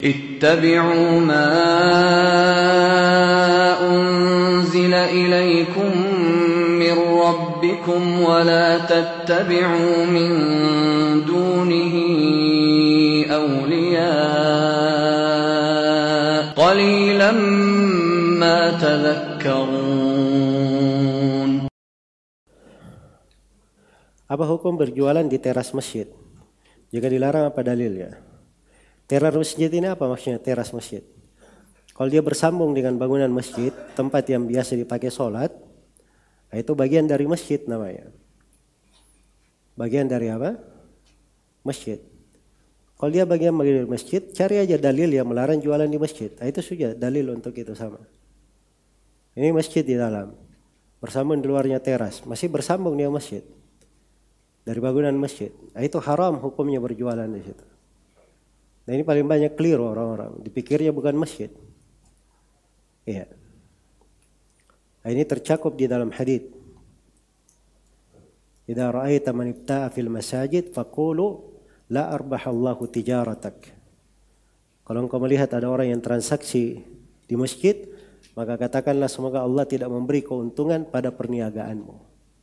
اتبعوا ما أنزل إليكم من ربكم ولا تتبعوا من دونه أولياء قليلا ما تذكرون. Apa hukum berjualan di teras masjid? Jika dilarang, apa dalilnya? Teras masjid ini apa maksudnya teras masjid? Kalau dia bersambung dengan bangunan masjid, tempat yang biasa dipakai sholat, itu bagian dari masjid namanya. Bagian dari apa? Masjid. Kalau dia bagian dari masjid, cari aja dalil yang melarang jualan di masjid. Itu sudah dalil untuk itu sama. Ini masjid di dalam, bersambung di luarnya teras, masih bersambung dengan masjid. Dari bangunan masjid, itu haram hukumnya berjualan di situ. Nah ini paling banyak keliru orang-orang, dipikirnya bukan masjid. Iya. Nah, ini tercakup di dalam hadits. Idza ra'aita man ibta'a fil masajid faqulu la arbahallahu tijaratak. Kalau engkau melihat ada orang yang transaksi di masjid, maka katakanlah semoga Allah tidak memberi keuntungan pada perniagaanmu.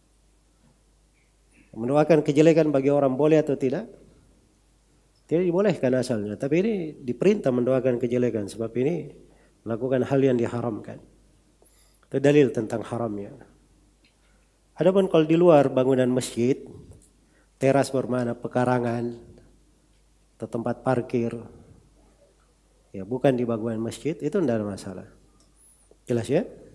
Mendoakan kejelekan bagi orang boleh atau tidak? Tidak dibolehkan asalnya, tapi ini diperintah mendoakan kejelekan sebab ini melakukan hal yang diharamkan. Itu dalil tentang haramnya. Adapun kalau di luar bangunan masjid, teras bermakna pekarangan atau tempat parkir, ya bukan di bangunan masjid, itu tidak ada masalah. Jelas ya?